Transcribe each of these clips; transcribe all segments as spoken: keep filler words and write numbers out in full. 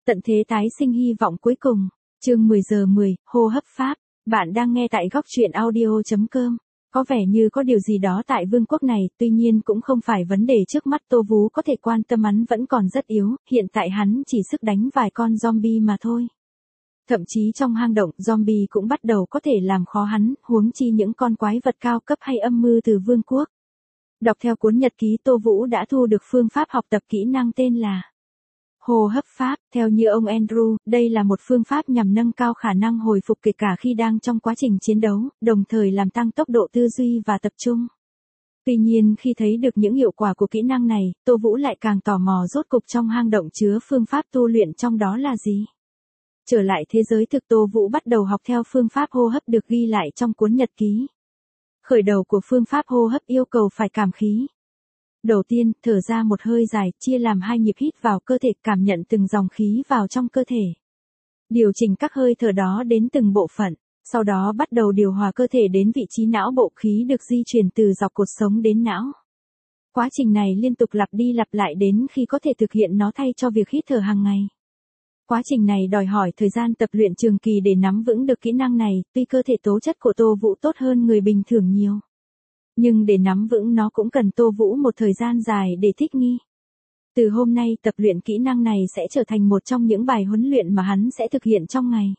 Tận thế tái sinh hy vọng cuối cùng. Chương mười giờ mười, hô hấp pháp. Bạn đang nghe tại góc truyện audio chấm com. Có vẻ như có điều gì đó tại vương quốc này, tuy nhiên cũng không phải vấn đề trước mắt Tô Vũ có thể quan tâm, hắn vẫn còn rất yếu, hiện tại hắn chỉ sức đánh vài con zombie mà thôi. Thậm chí trong hang động, zombie cũng bắt đầu có thể làm khó hắn, huống chi những con quái vật cao cấp hay âm mưu từ vương quốc. Đọc theo cuốn nhật ký, Tô Vũ đã thu được phương pháp học tập kỹ năng tên là hô hấp pháp. Theo như ông Andrew, đây là một phương pháp nhằm nâng cao khả năng hồi phục kể cả khi đang trong quá trình chiến đấu, đồng thời làm tăng tốc độ tư duy và tập trung. Tuy nhiên khi thấy được những hiệu quả của kỹ năng này, Tô Vũ lại càng tò mò rốt cục trong hang động chứa phương pháp tu luyện trong đó là gì. Trở lại thế giới thực, Tô Vũ bắt đầu học theo phương pháp hô hấp được ghi lại trong cuốn nhật ký. Khởi đầu của phương pháp hô hấp yêu cầu phải cảm khí. Đầu tiên, thở ra một hơi dài, chia làm hai nhịp hít vào cơ thể, cảm nhận từng dòng khí vào trong cơ thể. Điều chỉnh các hơi thở đó đến từng bộ phận, sau đó bắt đầu điều hòa cơ thể đến vị trí não bộ, khí được di chuyển từ dọc cột sống đến não. Quá trình này liên tục lặp đi lặp lại đến khi có thể thực hiện nó thay cho việc hít thở hàng ngày. Quá trình này đòi hỏi thời gian tập luyện trường kỳ để nắm vững được kỹ năng này, tuy cơ thể tố chất của Tô Vũ tốt hơn người bình thường nhiều. Nhưng để nắm vững nó cũng cần Tô Vũ một thời gian dài để thích nghi. Từ hôm nay, tập luyện kỹ năng này sẽ trở thành một trong những bài huấn luyện mà hắn sẽ thực hiện trong ngày.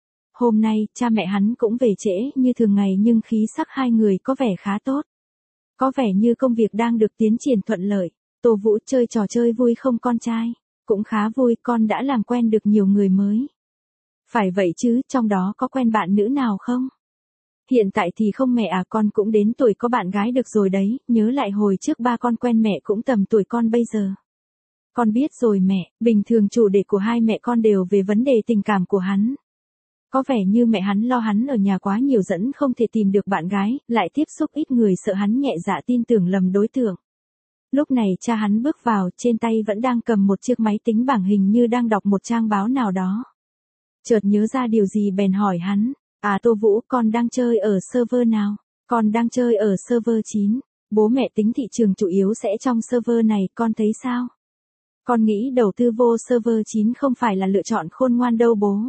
Hôm nay, cha mẹ hắn cũng về trễ như thường ngày, nhưng khí sắc hai người có vẻ khá tốt. Có vẻ như công việc đang được tiến triển thuận lợi. Tô Vũ chơi trò chơi vui không con trai? Cũng khá vui, con đã làm quen được nhiều người mới. Phải vậy chứ, trong đó có quen bạn nữ nào không? Hiện tại thì không mẹ à, con cũng đến tuổi có bạn gái được rồi đấy, nhớ lại hồi trước ba con quen mẹ cũng tầm tuổi con bây giờ. Con biết rồi mẹ, bình thường chủ đề của hai mẹ con đều về vấn đề tình cảm của hắn. Có vẻ như mẹ hắn lo hắn ở nhà quá nhiều dẫn không thể tìm được bạn gái, lại tiếp xúc ít người sợ hắn nhẹ dạ tin tưởng lầm đối tượng. Lúc này cha hắn bước vào, trên tay vẫn đang cầm một chiếc máy tính bảng, hình như đang đọc một trang báo nào đó. Chợt nhớ ra điều gì bèn hỏi hắn. À Tô Vũ, con đang chơi ở server nào? Con đang chơi ở server chín. Bố mẹ tính thị trường chủ yếu sẽ trong server này, con thấy sao? Con nghĩ đầu tư vô server chín không phải là lựa chọn khôn ngoan đâu bố.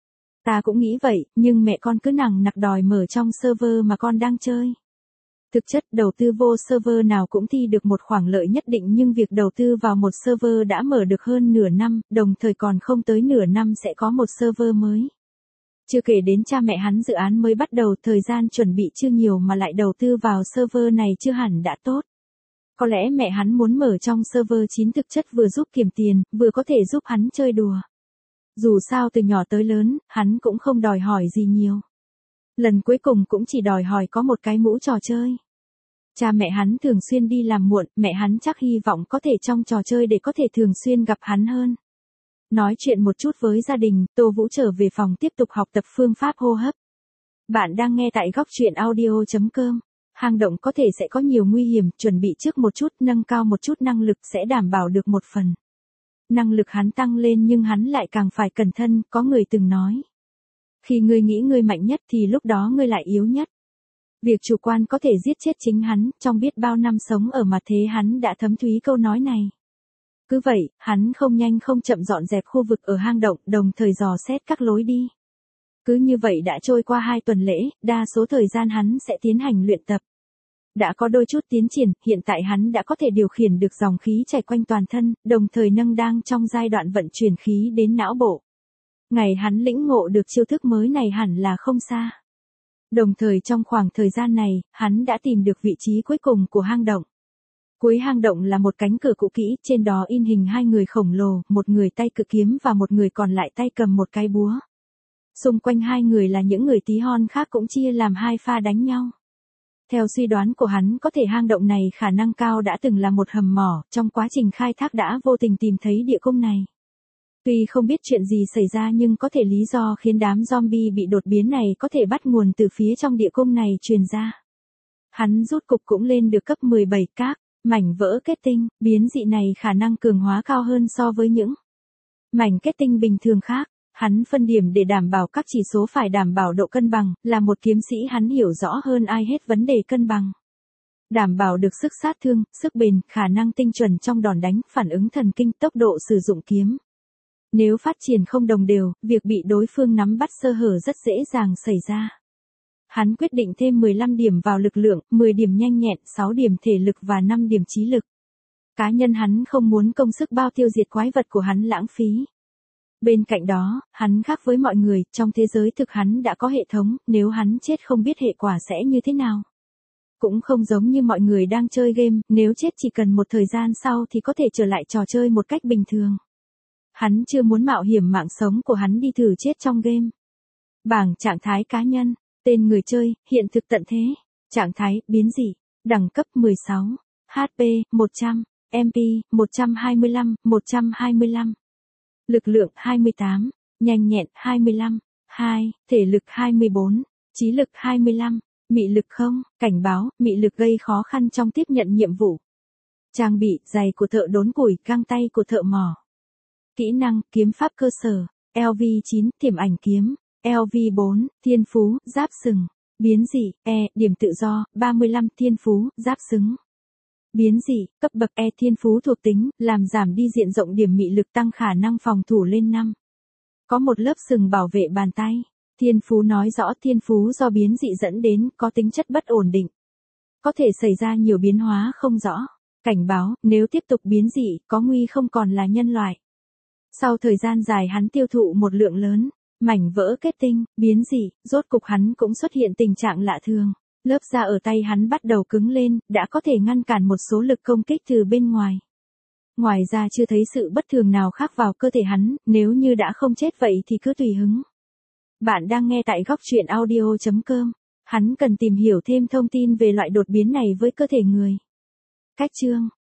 Ta cũng nghĩ vậy, nhưng mẹ con cứ nằng nặc đòi mở trong server mà con đang chơi. Thực chất đầu tư vô server nào cũng thi được một khoản lợi nhất định, nhưng việc đầu tư vào một server đã mở được hơn nửa năm, đồng thời còn không tới nửa năm sẽ có một server mới. Chưa kể đến cha mẹ hắn dự án mới bắt đầu, thời gian chuẩn bị chưa nhiều mà lại đầu tư vào server này chưa hẳn đã tốt. Có lẽ mẹ hắn muốn mở trong server chín thực chất vừa giúp kiếm tiền, vừa có thể giúp hắn chơi đùa. Dù sao từ nhỏ tới lớn, hắn cũng không đòi hỏi gì nhiều. Lần cuối cùng cũng chỉ đòi hỏi có một cái mũ trò chơi. Cha mẹ hắn thường xuyên đi làm muộn, mẹ hắn chắc hy vọng có thể trong trò chơi để có thể thường xuyên gặp hắn hơn. Nói chuyện một chút với gia đình, Tô Vũ trở về phòng tiếp tục học tập phương pháp hô hấp. Bạn đang nghe tại góc truyện audio chấm com. Hang động có thể sẽ có nhiều nguy hiểm, chuẩn bị trước một chút, nâng cao một chút năng lực sẽ đảm bảo được một phần. Năng lực hắn tăng lên nhưng hắn lại càng phải cẩn thận, có người từng nói. Khi ngươi nghĩ ngươi mạnh nhất thì lúc đó ngươi lại yếu nhất. Việc chủ quan có thể giết chết chính hắn, trong biết bao năm sống ở mặt thế hắn đã thấm thúy câu nói này. Cứ vậy, hắn không nhanh không chậm dọn dẹp khu vực ở hang động, đồng thời dò xét các lối đi. Cứ như vậy đã trôi qua hai tuần lễ, đa số thời gian hắn sẽ tiến hành luyện tập. Đã có đôi chút tiến triển, hiện tại hắn đã có thể điều khiển được dòng khí chảy quanh toàn thân, đồng thời nâng đang trong giai đoạn vận chuyển khí đến não bộ. Ngày hắn lĩnh ngộ được chiêu thức mới này hẳn là không xa. Đồng thời trong khoảng thời gian này, hắn đã tìm được vị trí cuối cùng của hang động. Cuối hang động là một cánh cửa cũ kỹ, trên đó in hình hai người khổng lồ, một người tay cự kiếm và một người còn lại tay cầm một cái búa. Xung quanh hai người là những người tí hon khác cũng chia làm hai pha đánh nhau. Theo suy đoán của hắn, có thể hang động này khả năng cao đã từng là một hầm mỏ, trong quá trình khai thác đã vô tình tìm thấy địa cung này. Tuy không biết chuyện gì xảy ra nhưng có thể lý do khiến đám zombie bị đột biến này có thể bắt nguồn từ phía trong địa cung này truyền ra. Hắn rút cục cũng lên được cấp mười bảy các mảnh vỡ kết tinh, biến dị này khả năng cường hóa cao hơn so với những mảnh kết tinh bình thường khác. Hắn phân điểm để đảm bảo các chỉ số phải đảm bảo độ cân bằng, là một kiếm sĩ hắn hiểu rõ hơn ai hết vấn đề cân bằng. Đảm bảo được sức sát thương, sức bền, khả năng tinh chuẩn trong đòn đánh, phản ứng thần kinh, tốc độ sử dụng kiếm. Nếu phát triển không đồng đều, việc bị đối phương nắm bắt sơ hở rất dễ dàng xảy ra. Hắn quyết định thêm mười lăm điểm vào lực lượng, mười điểm nhanh nhẹn, sáu điểm thể lực và năm điểm trí lực. Cá nhân hắn không muốn công sức bao tiêu diệt quái vật của hắn lãng phí. Bên cạnh đó, hắn khác với mọi người, trong thế giới thực hắn đã có hệ thống, nếu hắn chết không biết hệ quả sẽ như thế nào. Cũng không giống như mọi người đang chơi game, nếu chết chỉ cần một thời gian sau thì có thể trở lại trò chơi một cách bình thường. Hắn chưa muốn mạo hiểm mạng sống của hắn đi thử chết trong game. Bảng trạng thái cá nhân, tên người chơi, hiện thực tận thế, trạng thái, biến dị, đẳng cấp mười sáu, hát pê, một trăm, em pê, một trăm hai mươi lăm, một trăm hai mươi lăm. Lực lượng hai mươi tám, nhanh nhẹn hai mươi lăm, hai, thể lực hai mươi bốn, trí lực hai mươi lăm, mị lực không, cảnh báo, mị lực gây khó khăn trong tiếp nhận nhiệm vụ. Trang bị, giày của thợ đốn củi, găng tay của thợ mỏ. Kỹ năng, kiếm pháp cơ sở, lờ vê chín, tiềm ảnh kiếm, lờ vê bốn, thiên phú, giáp sừng. Biến dị, E, điểm tự do, ba mươi lăm, thiên phú, giáp xứng. Biến dị, cấp bậc E, thiên phú thuộc tính, làm giảm đi diện rộng điểm mị lực, tăng khả năng phòng thủ lên năm. Có một lớp sừng bảo vệ bàn tay. Thiên phú nói rõ thiên phú do biến dị dẫn đến, có tính chất bất ổn định. Có thể xảy ra nhiều biến hóa không rõ. Cảnh báo, nếu tiếp tục biến dị, có nguy không còn là nhân loại. Sau thời gian dài hắn tiêu thụ một lượng lớn, mảnh vỡ kết tinh, biến dị, rốt cục hắn cũng xuất hiện tình trạng lạ thường. Lớp da ở tay hắn bắt đầu cứng lên, đã có thể ngăn cản một số lực công kích từ bên ngoài. Ngoài ra chưa thấy sự bất thường nào khác vào cơ thể hắn, nếu như đã không chết vậy thì cứ tùy hứng. Bạn đang nghe tại góc truyện audio chấm com. Hắn cần tìm hiểu thêm thông tin về loại đột biến này với cơ thể người. Cách chương,